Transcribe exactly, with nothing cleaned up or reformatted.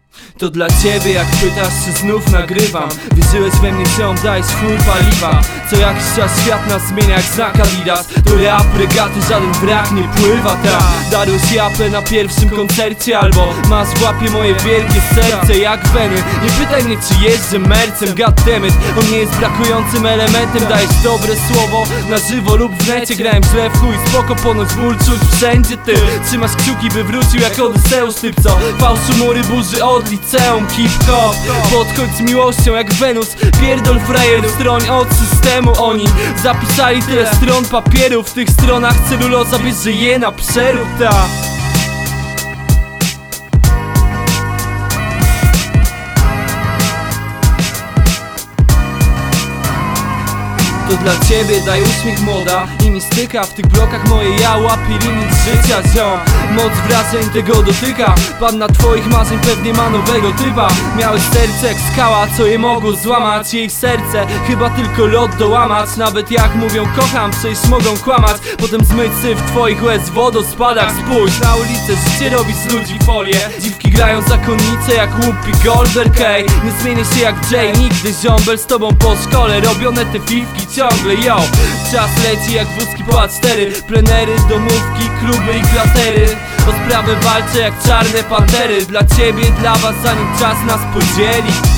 To dla ciebie, jak pytasz, czy znów nagrywam. Wierzyłeś we mnie, ziom, daj swój paliwa. Co jakiś czas świat nas zmienia jak znak Adidas. To rap, regaty, żaden wrak nie pływa ta. Darłeś japę na pierwszym koncercie, albo masz w łapie moje wielkie serce jak weny. Nie pytaj mnie, czy jeżdżę mercem, goddammit. On nie jest brakującym elementem. Dajesz dobre słowo na żywo lub w necie. Grałem źle w chuj, spoko, ponoć ból czuć wszędzie. Ty trzymasz kciuki, by wrócił jak Odyseusz. Typ co fałszu mury burzy od liceum. Hip-hop podchodź z miłością jak Wenus. Pierdol frajerów, stroń od systemu. Oni zapisali tyle stron papieru. W tych stronach celuloza bierze je na przerób, ta. To dla ciebie, daj uśmiech młoda i mistyka. W tych blokach moje ja łapie limit życia, ziom. Moc wrażeń tego dotyka. Panna twoich marzeń pewnie ma nowego typa. Miałeś serce jak skała, co je mogło złamać. Jej serce chyba tylko lód dołamać. Nawet jak mówią kocham, przecież mogą kłamać. Potem zmyć syf twoich łez w wodospadach. Spójrz na ulicę, życie robi z ludzi folię. Dziwki grają zakonnice jak Whoopi Goldberg, ej. Nie zmienię się jak Jay, nigdy ziombel z tobą po szkole. Robione te fifki ciągle, yo. Czas leci jak wózki po A cztery. Plenery, domówki, kluby i klatery. O sprawę walczę jak czarne pantery. Dla ciebie, dla was, zanim czas nas podzieli.